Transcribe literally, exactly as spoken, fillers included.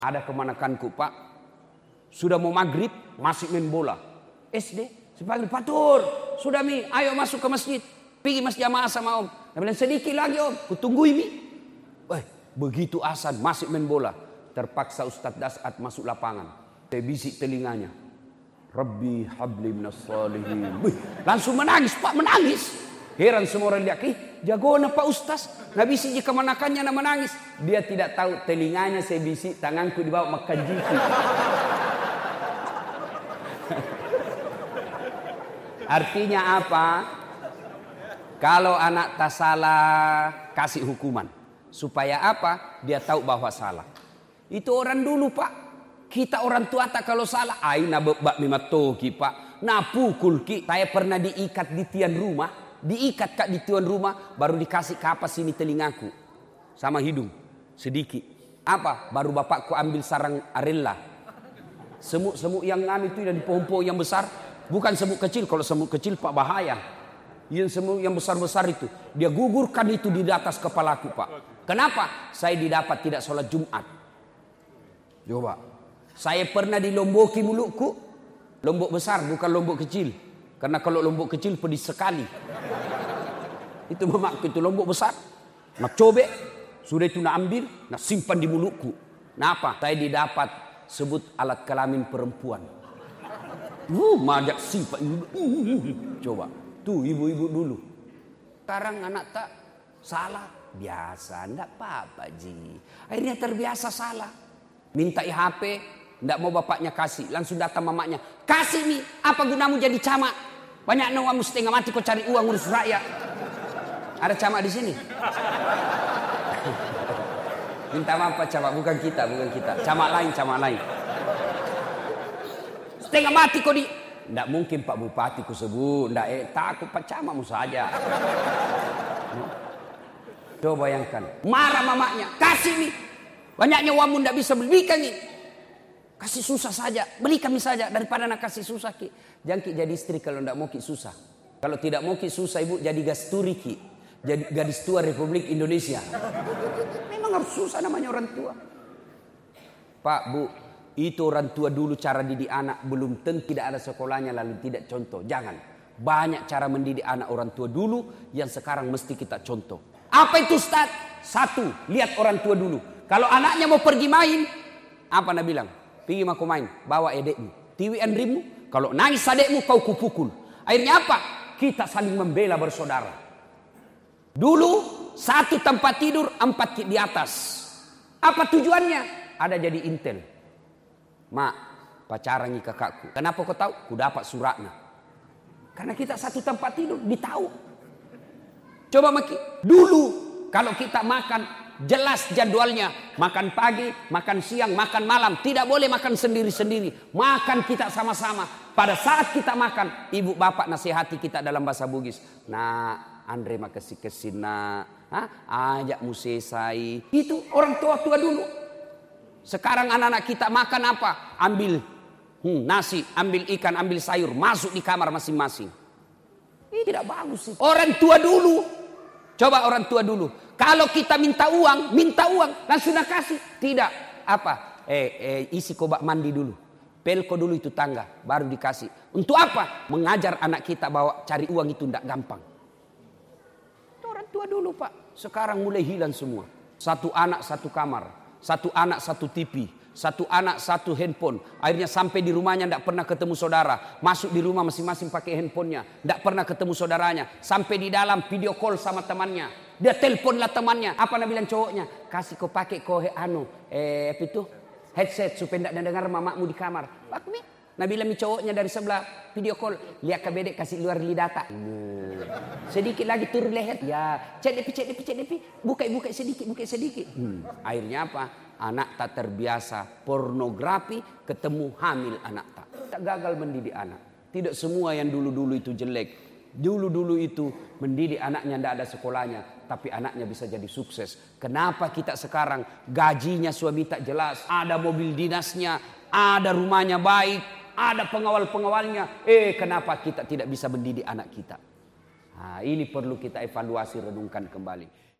Ada kemanakanku, Pak, sudah mau maghrib masih main bola. S D, sepanggil Patur, sudah mi, ayo masuk ke masjid, pergi mas jamaah sama om. Dia bilang sedikit lagi om, kutungguin mi. Eh, begitu asan masih main bola, terpaksa Ustadz Dasat masuk lapangan. Saya bisik telinganya, Rabbi habli minas salihin. Langsung menangis, Pak, menangis. Heran semua orang lihat, ih jago na Pak Ustaz, nggak bisik jika manakannya na menangis. Dia tidak tahu telinganya saya bisik, tanganku dibawa makan jiki. Artinya apa? Kalau anak tak salah, kasih hukuman. Supaya apa? Dia tahu bahwa salah. Itu orang dulu, Pak. Kita orang tua tak kalau salah, ai na bebak mimatoki, Pak. Na pukul ki. Saya pernah diikat di tiang rumah. Diikat kak di tuan rumah, baru dikasih kapas sini telingaku sama hidung sedikit. Apa? Baru bapakku ambil sarang arella. Semut-semut yang ngam itu dan di pohon-pohon yang besar, bukan semut kecil. Kalau semut kecil Pak bahaya. Yang semut yang besar-besar itu, dia gugurkan itu di atas kepalaku, Pak. Kenapa? Saya didapat tidak sholat Jumat. Coba. Saya pernah dilomboki mulutku, lombok besar bukan lombok kecil. Karena kalau lombok kecil pedis sekali. Itu mamaku itu lombok besar. Nak cobek. Sudah itu nak ambil. Nak simpan di mulutku. Nah apa? Saya didapat sebut alat kelamin perempuan. Uh, majak simpan. Uh, coba. Tuh ibu-ibu dulu. Sekarang anak tak salah. Biasa. Enggak apa-apa Ji. Akhirnya terbiasa salah. Minta H P. Enggak mau bapaknya kasih. Langsung datang mamanya. Kasih nih. Apa gunamu jadi camat? Banyak nawamu setengah mati kau cari uang urus rakyat. Ada camat di sini. Minta maaf Pak camat, bukan kita, bukan kita. Camat lain, camat lain. Setengah mati kau di. Tidak mungkin Pak Bupati ku sebut. Tidak, eh, takut Pak camatmu saja. Coba bayangkan. Marah mamanya. Kasih nih. Banyaknya uangmu tidak bisa belikan nih. Kasih susah saja, beli kami saja daripada nak kasih susah ki. Jangan ki jadi istri kalau tidak mau ki susah. Kalau tidak mau ki susah ibu jadi gasturi ki. Jadi gadis tua Republik Indonesia. Memang harus susah namanya orang tua. Pak Bu, itu orang tua dulu cara didik anak belum tentu tidak ada sekolahnya lalu tidak contoh. Jangan. Banyak cara mendidik anak orang tua dulu yang sekarang mesti kita contoh. Apa itu Ustaz? Satu, lihat orang tua dulu. Kalau anaknya mau pergi main, apa nak bilang? Pergi aku main, bawa edekmu. Tiwi andrimu, kalau nangis adekmu kau kupukul. Akhirnya apa? Kita saling membela bersaudara. Dulu satu tempat tidur, empat di atas. Apa tujuannya? Ada jadi intel. Mak, pacaran nih kakakku. Kenapa kau tahu? Ku dapat suratnya. Karena kita satu tempat tidur, ditahu. Coba maki. Dulu kalau kita makan jelas jadwalnya. Makan pagi, makan siang, makan malam. Tidak boleh makan sendiri-sendiri. Makan kita sama-sama. Pada saat kita makan, ibu bapak nasihati kita dalam bahasa Bugis. Nah, Andre makasih kesina. Ajak musesai. Itu orang tua-tua dulu. Sekarang anak-anak kita makan apa? Ambil hmm, nasi, ambil ikan, ambil sayur. Masuk di kamar masing-masing. Ini tidak bagus sih. Orang tua dulu. Coba orang tua dulu. Kalau kita minta uang, minta uang, langsung nak kasih. Tidak. Apa? Eh, eh, isi kobak mandi dulu. Pelko dulu itu tangga, baru dikasih. Untuk apa? Mengajar anak kita bahwa cari uang itu tidak gampang. Itu orang tua dulu Pak. Sekarang mulai hilang semua. Satu anak, satu kamar. Satu anak, satu T V. Satu anak, satu handphone. Akhirnya sampai di rumahnya tidak pernah ketemu saudara. Masuk di rumah masing-masing pakai handphonenya. Tidak pernah ketemu saudaranya. Sampai di dalam video call sama temannya. Dia teleponlah temannya. Apa nak bilang cowoknya? Kasih kau pakai kau anu. Eh apa itu? Headset supaya tidak dengar mamamu di kamar. Pak mi. Nak bilang mi cowoknya dari sebelah video call. Lihat ke bedek kasih luar lidata. Hmm. Sedikit lagi turun leher. Ya. Cek depi, cek depi, cek depi. Buka-buka sedikit, buka sedikit. Hmm. Akhirnya apa? Anak tak terbiasa pornografi, ketemu hamil anak tak. Tak gagal mendidik anak. Tidak semua yang dulu-dulu itu jelek. Dulu-dulu itu mendidik anaknya tidak ada sekolahnya. Tapi anaknya bisa jadi sukses. Kenapa kita sekarang gajinya suami tak jelas. Ada mobil dinasnya. Ada rumahnya baik. Ada pengawal-pengawalnya. Eh kenapa kita tidak bisa mendidik anak kita? Nah, ini perlu kita evaluasi, renungkan kembali.